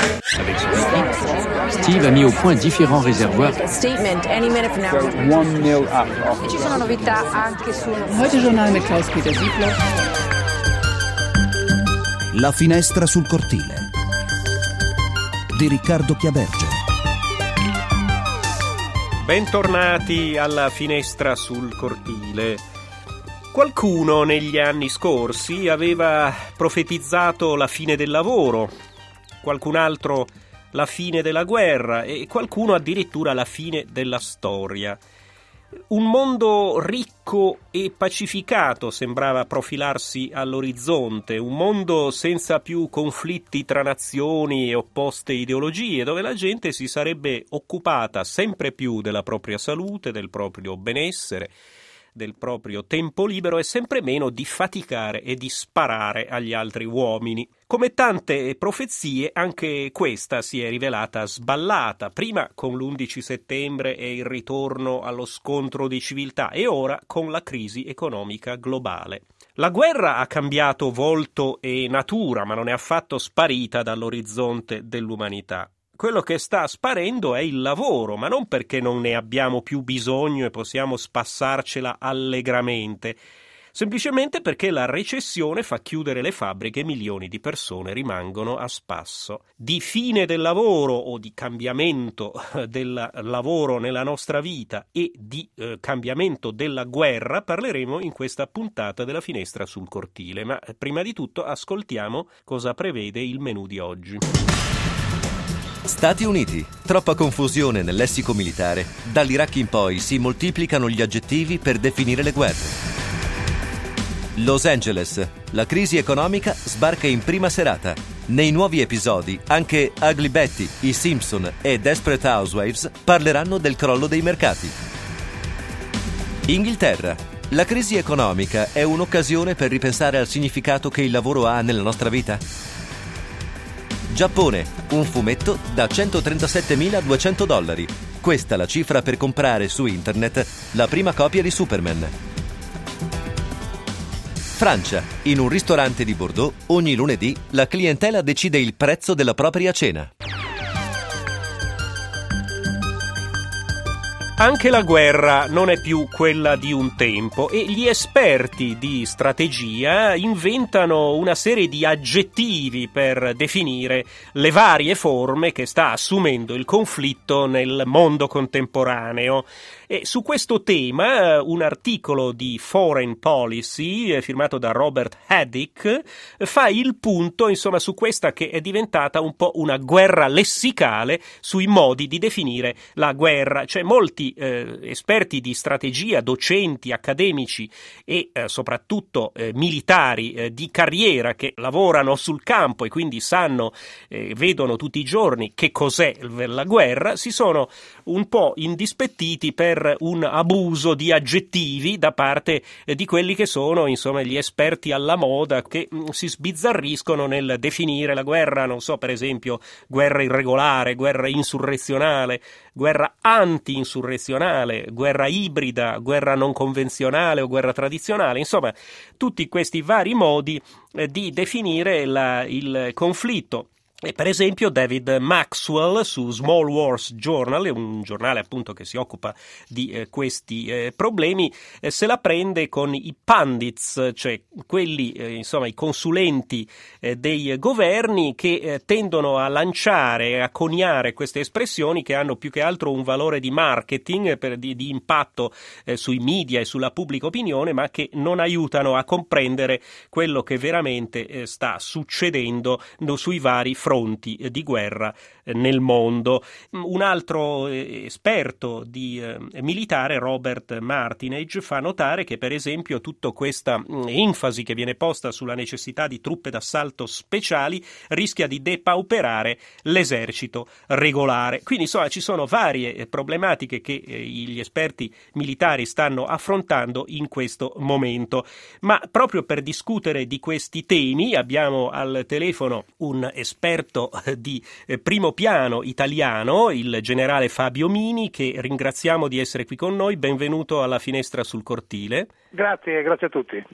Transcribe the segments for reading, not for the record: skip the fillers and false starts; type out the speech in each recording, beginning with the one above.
Steve a mis au point différents réservoirs. Statement any minute from now. 1-0 up. Ci sono novità anche sul Heute Journal mit Klaus-Peter Siebler. La finestra sul cortile di Riccardo Chiaberge. Bentornati alla finestra sul cortile. Qualcuno negli anni scorsi aveva profetizzato la fine del lavoro, qualcun altro la fine della guerra e qualcuno addirittura la fine della storia. Un mondo ricco e pacificato sembrava profilarsi all'orizzonte, un mondo senza più conflitti tra nazioni e opposte ideologie, dove la gente si sarebbe occupata sempre più della propria salute, del proprio benessere, del proprio tempo libero e sempre meno di faticare e di sparare agli altri uomini. Come tante profezie, anche questa si è rivelata sballata, prima con l'11 settembre e il ritorno allo scontro di civiltà e ora con la crisi economica globale. La guerra ha cambiato volto e natura, ma non è affatto sparita dall'orizzonte dell'umanità. Quello che sta sparendo è il lavoro, ma non perché non ne abbiamo più bisogno e possiamo spassarcela allegramente, semplicemente perché la recessione fa chiudere le fabbriche e milioni di persone rimangono a spasso. Di fine del lavoro o di cambiamento del lavoro nella nostra vita e di cambiamento della guerra parleremo in questa puntata della Finestra sul cortile, ma prima di tutto ascoltiamo cosa prevede il menù di oggi. Stati Uniti. Troppa confusione nel lessico militare. Dall'Iraq in poi si moltiplicano gli aggettivi per definire le guerre. Los Angeles. La crisi economica sbarca in prima serata. Nei nuovi episodi anche Ugly Betty, i Simpson e Desperate Housewives parleranno del crollo dei mercati. Inghilterra. La crisi economica è un'occasione per ripensare al significato che il lavoro ha nella nostra vita? Giappone, un fumetto da $137.200. Questa la cifra per comprare su internet la prima copia di Superman. Francia, in un ristorante di Bordeaux, ogni lunedì la clientela decide il prezzo della propria cena. Anche la guerra non è più quella di un tempo e gli esperti di strategia inventano una serie di aggettivi per definire le varie forme che sta assumendo il conflitto nel mondo contemporaneo. E su questo tema un articolo di Foreign Policy firmato da Robert Haddick fa il punto, insomma, su questa che è diventata un po' una guerra lessicale sui modi di definire la guerra. Cioè molti esperti di strategia, docenti, accademici e soprattutto militari di carriera che lavorano sul campo e quindi sanno, vedono tutti i giorni che cos'è la guerra, si sono un po' indispettiti per un abuso di aggettivi da parte di quelli che sono, insomma, gli esperti alla moda che si sbizzarriscono nel definire la guerra, non so, per esempio guerra irregolare, guerra insurrezionale, guerra anti-insurrezionale, guerra ibrida, guerra non convenzionale o guerra tradizionale, insomma tutti questi vari modi di definire il conflitto. E per esempio David Maxwell su Small Wars Journal, un giornale appunto che si occupa di questi problemi, se la prende con i pundits, cioè quelli, insomma, i consulenti dei governi che tendono a lanciare e a coniare queste espressioni che hanno più che altro un valore di marketing, di impatto sui media e sulla pubblica opinione, ma che non aiutano a comprendere quello che veramente sta succedendo sui vari fronti di guerra nel mondo. Un altro esperto di militare, Robert Martinage, fa notare che per esempio tutta questa enfasi che viene posta sulla necessità di truppe d'assalto speciali rischia di depauperare l'esercito regolare. Quindi insomma ci sono varie problematiche che gli esperti militari stanno affrontando in questo momento, ma proprio per discutere di questi temi abbiamo al telefono un esperto di primo piano italiano, il generale Fabio Mini, che ringraziamo di essere qui con noi. Benvenuto alla Finestra sul cortile. Grazie a tutti.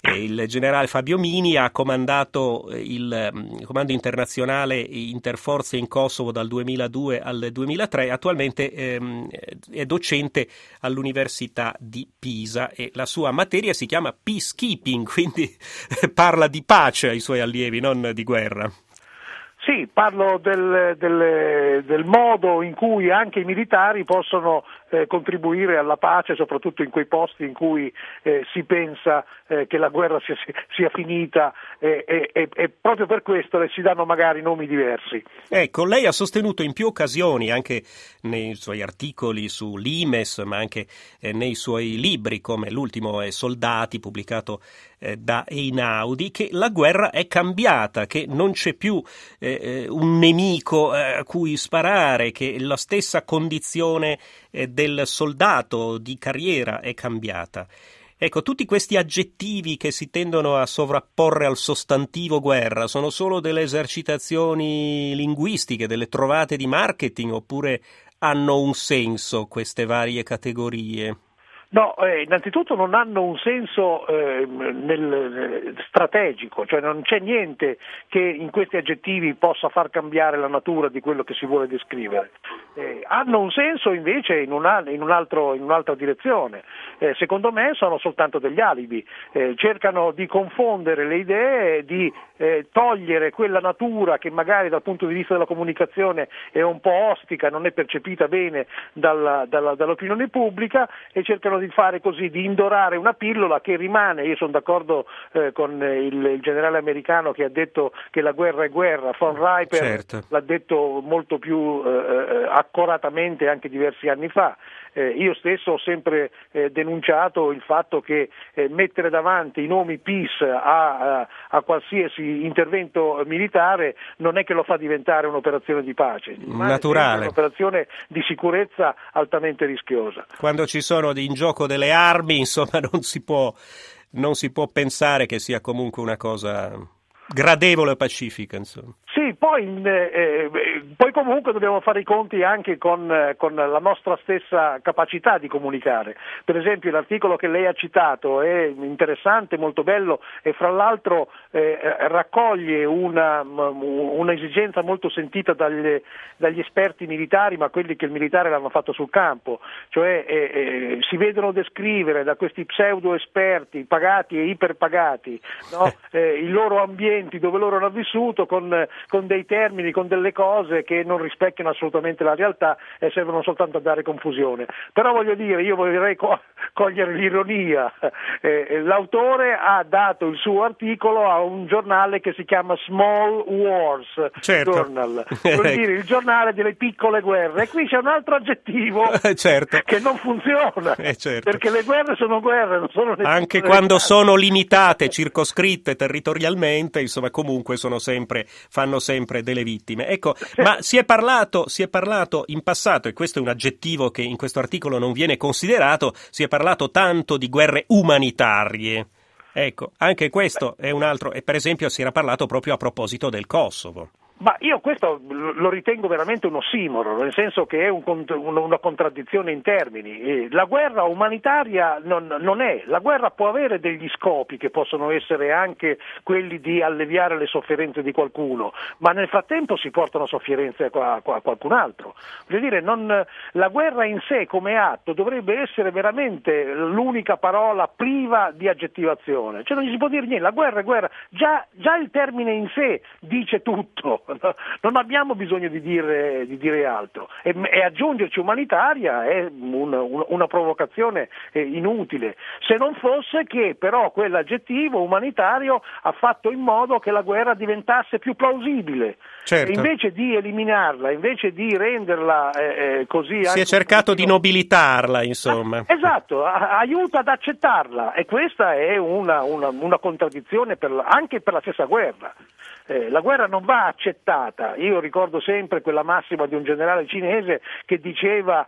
Il generale Fabio Mini ha comandato il comando internazionale interforze in Kosovo dal 2002 al 2003, attualmente è docente all'Università di Pisa e la sua materia si chiama Peacekeeping, quindi parla di pace ai suoi allievi, non di guerra. Sì, parlo del modo in cui anche i militari possono contribuire alla pace, soprattutto in quei posti in cui si pensa che la guerra sia finita e proprio per questo le si danno magari nomi diversi. Ecco, lei ha sostenuto in più occasioni, anche nei suoi articoli su Limes, ma anche nei suoi libri, come l'ultimo è Soldati, pubblicato da Einaudi, che la guerra è cambiata, che non c'è più un nemico a cui sparare, che la stessa condizione del soldato di carriera è cambiata. Ecco, tutti questi aggettivi che si tendono a sovrapporre al sostantivo guerra sono solo delle esercitazioni linguistiche, delle trovate di marketing, oppure hanno un senso queste varie categorie? No, innanzitutto non hanno un senso strategico, cioè non c'è niente che in questi aggettivi possa far cambiare la natura di quello che si vuole descrivere. Hanno un senso invece in un'altra direzione. Secondo me sono soltanto degli alibi, cercano di confondere le idee, di togliere quella natura che magari dal punto di vista della comunicazione è un po' ostica, non è percepita bene dall'opinione pubblica, e cercano di fare così, di indorare una pillola che rimane. Io sono d'accordo con il generale americano che ha detto che la guerra è guerra. Von Riper certo. L'ha detto molto più accoratamente anche diversi anni fa. Io stesso ho sempre denunciato il fatto che mettere davanti i nomi peace a qualsiasi intervento militare non è che lo fa diventare un'operazione di pace, naturale, è un'operazione di sicurezza altamente rischiosa. Quando ci sono in gioco delle armi, insomma, non si può pensare che sia comunque una cosa gradevole e pacifica, insomma. Sì, poi comunque dobbiamo fare i conti anche con la nostra stessa capacità di comunicare. Per esempio l'articolo che lei ha citato è interessante, molto bello, e fra l'altro raccoglie un'esigenza molto sentita dagli esperti militari, ma quelli che il militare l'hanno fatto sul campo, cioè si vedono descrivere da questi pseudo esperti pagati e iperpagati, no? I loro ambienti dove loro hanno vissuto con dei termini, con delle cose che non rispecchiano assolutamente la realtà e servono soltanto a dare confusione. Però voglio dire, io vorrei cogliere l'ironia. L'autore ha dato il suo articolo a un giornale che si chiama Small Wars certo. Journal, vuol dire il giornale delle piccole guerre, e qui c'è un altro aggettivo certo. che non funziona, certo. perché le guerre sono guerre, non sono le anche quando sono limitate, circoscritte territorialmente, insomma, comunque fanno sempre delle vittime. Ecco, ma si è parlato in passato, e questo è un aggettivo che in questo articolo non viene considerato, si è parlato tanto di guerre umanitarie. Ecco, anche questo è un altro, e per esempio si era parlato proprio a proposito del Kosovo. Ma io questo lo ritengo veramente un ossimoro, nel senso che è una contraddizione in termini. La guerra umanitaria non è, la guerra può avere degli scopi che possono essere anche quelli di alleviare le sofferenze di qualcuno, ma nel frattempo si portano sofferenze a qualcun altro. Voglio dire, la guerra in sé come atto dovrebbe essere veramente l'unica parola priva di aggettivazione, cioè non gli si può dire niente, la guerra è guerra, già il termine in sé dice tutto. Non abbiamo bisogno di dire altro, e aggiungerci umanitaria è una provocazione inutile, se non fosse che però quell'aggettivo umanitario ha fatto in modo che la guerra diventasse più plausibile. Certo. Invece di eliminarla, invece di renderla così, si è cercato di nobilitarla, insomma. Esatto, aiuta ad accettarla, e questa è una contraddizione anche per la stessa guerra. La guerra non va accettata. Io ricordo sempre quella massima di un generale cinese che diceva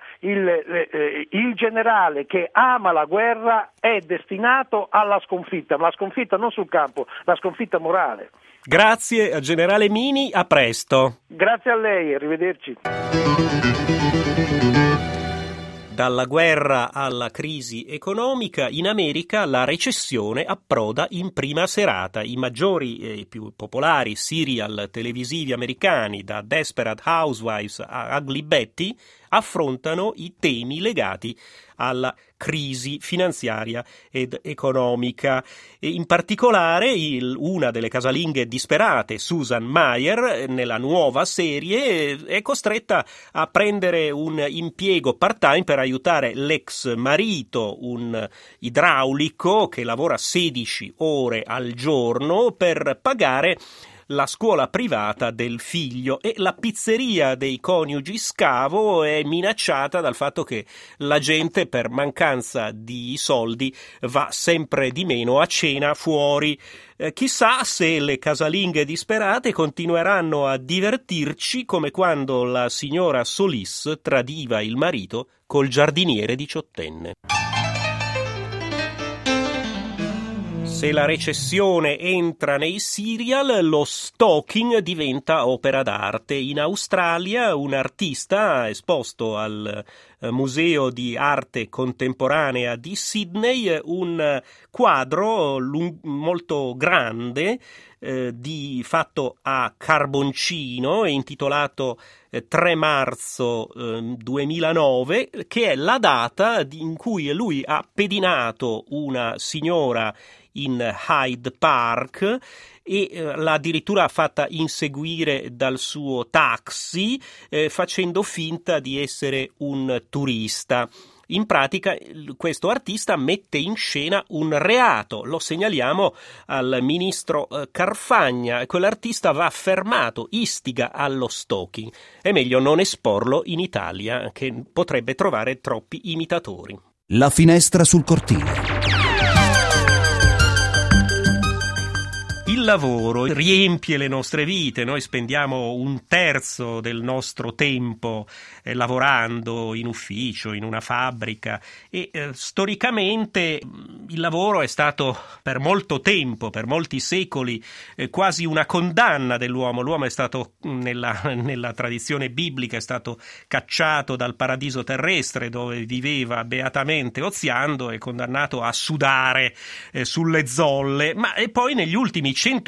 il generale che ama la guerra è destinato alla sconfitta, ma la sconfitta non sul campo, la sconfitta morale. Grazie al generale Mini, a presto. Grazie a lei, arrivederci. Dalla guerra alla crisi economica, in America la recessione approda in prima serata. I maggiori e più popolari serial televisivi americani, da Desperate Housewives a Ugly Betty, affrontano i temi legati alla crisi finanziaria ed economica. E in particolare una delle casalinghe disperate, Susan Meyer, nella nuova serie è costretta a prendere un impiego part-time per aiutare l'ex marito, un idraulico che lavora 16 ore al giorno, per pagare la scuola privata del figlio, e la pizzeria dei coniugi Scavo è minacciata dal fatto che la gente, per mancanza di soldi, va sempre di meno a cena fuori. Chissà se le casalinghe disperate continueranno a divertirci come quando la signora Solis tradiva il marito col giardiniere diciottenne. Se la recessione entra nei serial, lo stalking diventa opera d'arte. In Australia un artista esposto al Museo di Arte Contemporanea di Sydney un quadro molto grande fatto a carboncino, intitolato 3 marzo 2009, che è la data in cui lui ha pedinato una signora in Hyde Park e l'ha addirittura fatta inseguire dal suo taxi, facendo finta di essere un turista. In pratica questo artista mette in scena un reato, lo segnaliamo al ministro Carfagna. Quell'artista va fermato, istiga allo stalking. È meglio non esporlo in Italia, che potrebbe trovare troppi imitatori. La finestra sul cortile. Il lavoro riempie le nostre vite, noi spendiamo 1/3 del nostro tempo lavorando in ufficio, in una fabbrica, e storicamente il lavoro è stato per molto tempo, per molti secoli, quasi una condanna dell'uomo. L'uomo è stato, nella tradizione biblica, è stato cacciato dal paradiso terrestre dove viveva beatamente oziando e condannato a sudare sulle zolle, ma poi negli ultimi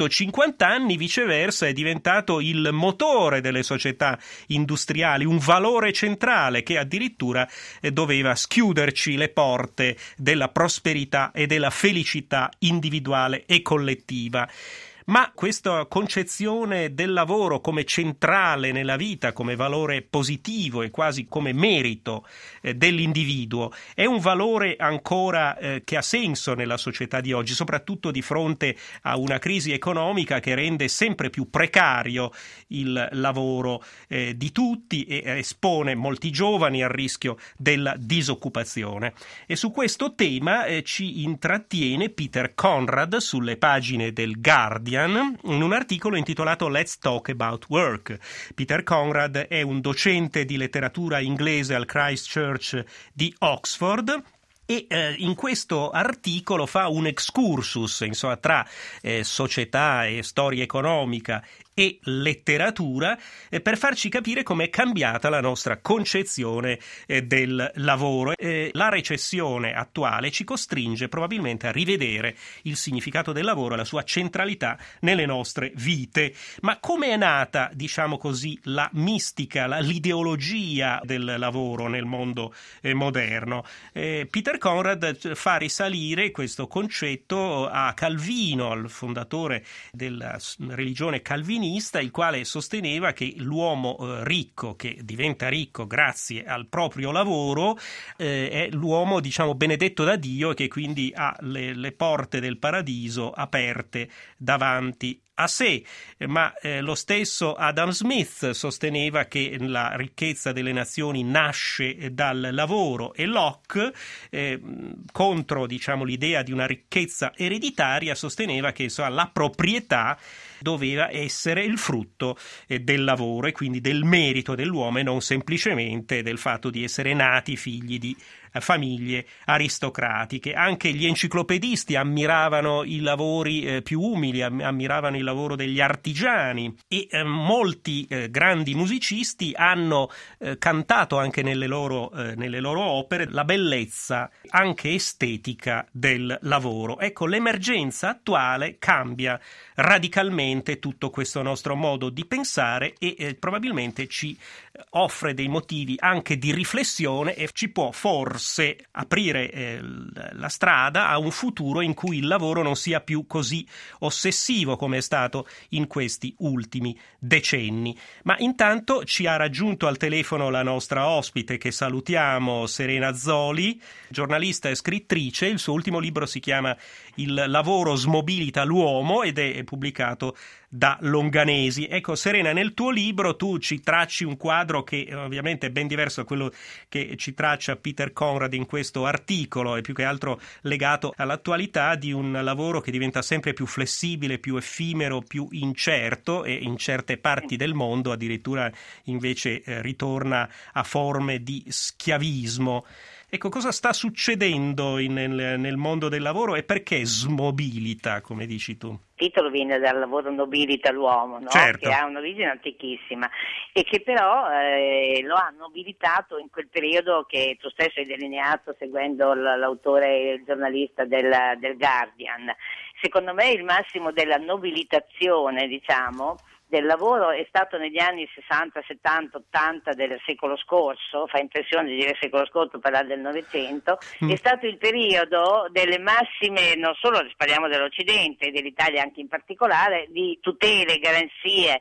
150 anni viceversa è diventato il motore delle società industriali, un valore centrale che addirittura doveva schiuderci le porte della prosperità e della felicità individuale e collettiva. Ma questa concezione del lavoro come centrale nella vita, come valore positivo e quasi come merito dell'individuo, è un valore ancora che ha senso nella società di oggi, soprattutto di fronte a una crisi economica che rende sempre più precario il lavoro di tutti e espone molti giovani al rischio della disoccupazione. E su questo tema ci intrattiene Peter Conrad sulle pagine del Guardian in un articolo intitolato Let's Talk About Work. Peter Conrad è un docente di letteratura inglese al Christ Church di Oxford e in questo articolo fa un excursus, insomma, tra società e storia economica e letteratura, per farci capire com'è cambiata la nostra concezione del lavoro. La recessione attuale ci costringe probabilmente a rivedere il significato del lavoro e la sua centralità nelle nostre vite. Ma come è nata, diciamo così, la mistica, l'ideologia del lavoro nel mondo moderno? Peter Conrad fa risalire questo concetto a Calvino, al fondatore della religione calvinista, il quale sosteneva che l'uomo ricco, che diventa ricco grazie al proprio lavoro, è l'uomo, diciamo, benedetto da Dio e che quindi ha le porte del paradiso aperte davanti a sé. Ma lo stesso Adam Smith sosteneva che la ricchezza delle nazioni nasce dal lavoro, e Locke, contro, diciamo, l'idea di una ricchezza ereditaria, sosteneva che la proprietà doveva essere il frutto del lavoro e quindi del merito dell'uomo e non semplicemente del fatto di essere nati figli di famiglie aristocratiche. Anche gli enciclopedisti ammiravano i lavori più umili, ammiravano il lavoro degli artigiani e molti grandi musicisti hanno cantato anche nelle loro opere la bellezza anche estetica del lavoro. Ecco, l'emergenza attuale cambia radicalmente tutto questo nostro modo di pensare e probabilmente ci offre dei motivi anche di riflessione e ci può forse aprire la strada a un futuro in cui il lavoro non sia più così ossessivo come è stato in questi ultimi decenni. Ma intanto ci ha raggiunto al telefono la nostra ospite, che salutiamo, Serena Zoli, giornalista e scrittrice. Il suo ultimo libro si chiama Il lavoro smobilita l'uomo ed è pubblicato da Longanesi. Ecco, Serena, nel tuo libro tu ci tracci un quadro che ovviamente è ben diverso da quello che ci traccia Peter Conrad in questo articolo, è più che altro legato all'attualità di un lavoro che diventa sempre più flessibile, più effimero, più incerto e in certe parti del mondo addirittura invece ritorna a forme di schiavismo. Ecco, cosa sta succedendo nel mondo del lavoro e perché smobilita, come dici tu? Il titolo viene dal lavoro nobilita l'uomo, no? Certo. Che ha un'origine antichissima e che però lo ha nobilitato in quel periodo che tu stesso hai delineato seguendo l'autore e il giornalista del Guardian. Secondo me il massimo della nobilitazione, diciamo, del lavoro è stato negli anni 60, 70, 80 del secolo scorso, fa impressione di dire secolo scorso, parlare del Novecento, è stato il periodo delle massime, non solo parliamo dell'Occidente e dell'Italia anche in particolare, di tutele, garanzie,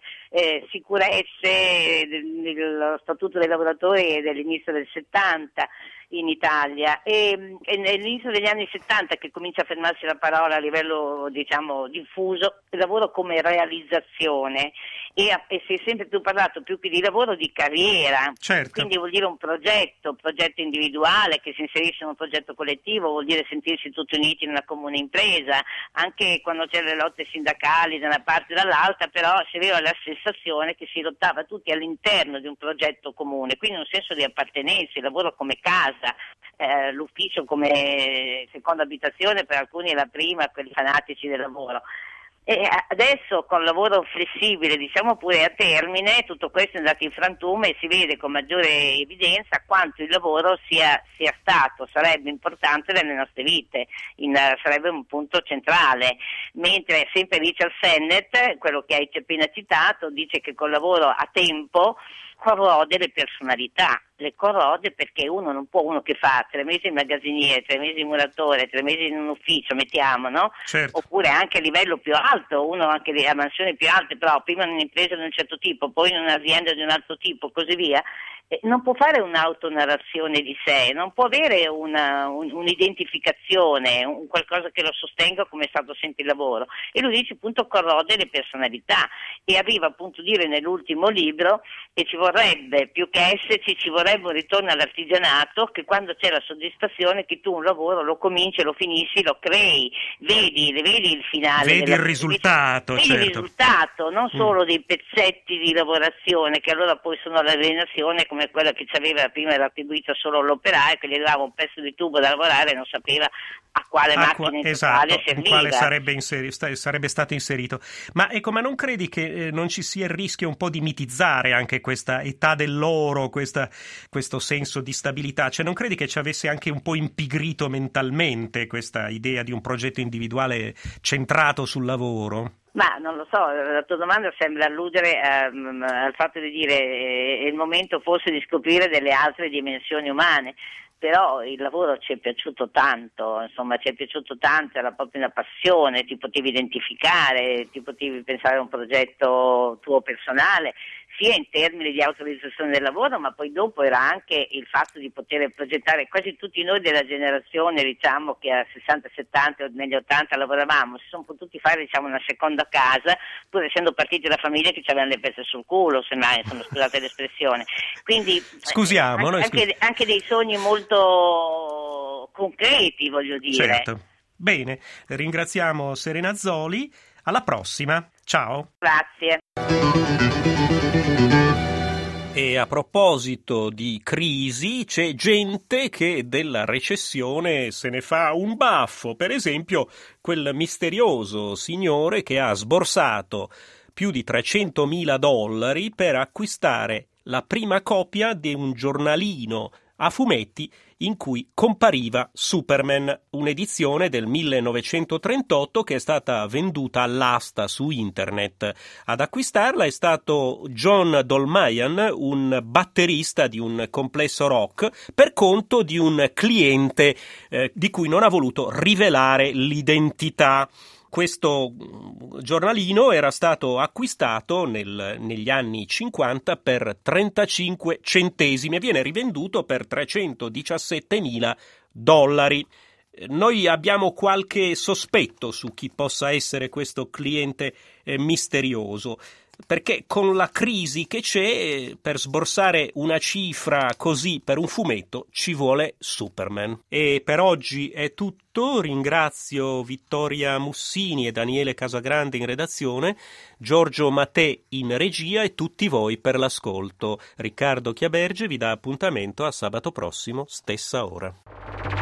sicurezze, dello Statuto dei lavoratori dell'inizio del 70 in Italia e nell'inizio degli anni 70 che comincia a fermarsi la parola a livello, diciamo, diffuso, il lavoro come realizzazione e si è sempre più parlato più che di lavoro di carriera. Certo. Quindi vuol dire un progetto individuale che si inserisce in un progetto collettivo, vuol dire sentirsi tutti uniti in una comune impresa, anche quando c'erano le lotte sindacali da una parte e dall'altra, però si aveva la sensazione che si lottava tutti all'interno di un progetto comune, quindi un senso di appartenenza, il lavoro come casa, l'ufficio come seconda abitazione, per alcuni è la prima, quelli fanatici del lavoro. E adesso con il lavoro flessibile, diciamo pure a termine, tutto questo è andato in frantume e si vede con maggiore evidenza quanto il lavoro sarebbe importante nelle nostre vite, sarebbe un punto centrale, mentre sempre Richard Sennett, quello che hai appena citato, dice che col lavoro a tempo corrode le personalità, le corrode perché uno che fa 3 mesi in magazziniere, 3 mesi in muratore, 3 mesi in un ufficio, mettiamo, no? Certo. Oppure anche a livello più alto, uno anche a mansioni più alte, però prima in un'impresa di un certo tipo, poi in un'azienda di un altro tipo, così via, non può fare un'autonarrazione di sé, non può avere un'identificazione, un qualcosa che lo sostenga come è stato sempre il lavoro. E lui dice appunto corrode le personalità e arriva appunto a dire nell'ultimo libro che ci vorrebbe, più che esserci, ci vorrebbe un ritorno all'artigianato, che quando c'è la soddisfazione che tu un lavoro lo cominci, lo finisci, lo crei, vedi il finale. Vedi il risultato, vedi certo. il risultato, non solo dei pezzetti di lavorazione che allora poi sono l'alienazione, come quella che ci aveva prima, era attribuita solo all'operaio che gli dava un pezzo di tubo da lavorare e non sapeva a quale macchina in totale serviva. In quale sarebbe stato inserito. Ma ecco, ma non credi che non ci sia il rischio un po' di mitizzare anche questa età dell'oro, questo senso di stabilità? Cioè non credi che ci avesse anche un po' impigrito mentalmente questa idea di un progetto individuale centrato sul lavoro? Ma non lo so, la tua domanda sembra alludere al fatto di dire è il momento forse di scoprire delle altre dimensioni umane, però il lavoro ci è piaciuto tanto, era proprio una passione, ti potevi identificare, ti potevi pensare a un progetto tuo personale, sia in termini di autorizzazione del lavoro, ma poi dopo era anche il fatto di poter progettare. Quasi tutti noi della generazione, diciamo, che a 60, 70 o negli 80 lavoravamo, si sono potuti fare, diciamo, una seconda casa, pur essendo partiti da famiglie che ci avevano le pezze sul culo, semmai, insomma, scusate l'espressione. Quindi anche dei sogni molto concreti, voglio dire. Certo. Bene, ringraziamo Serena Zoli, alla prossima. Ciao. Grazie. E a proposito di crisi, c'è gente che della recessione se ne fa un baffo. Per esempio, quel misterioso signore che ha sborsato più di $300.000 per acquistare la prima copia di un giornalino a fumetti in cui compariva Superman, un'edizione del 1938 che è stata venduta all'asta su internet. Ad acquistarla è stato John Dolmayan, un batterista di un complesso rock, per conto di un cliente di cui non ha voluto rivelare l'identità. Questo giornalino era stato acquistato negli anni 50 per 35 centesimi e viene rivenduto per $317.000. Noi abbiamo qualche sospetto su chi possa essere questo cliente misterioso, perché con la crisi che c'è, per sborsare una cifra così per un fumetto ci vuole Superman. E per oggi è tutto. Ringrazio Vittoria Mussini e Daniele Casagrande in redazione, Giorgio Mattè in regia e tutti voi per l'ascolto. Riccardo Chiaberge vi dà appuntamento a sabato prossimo, stessa ora.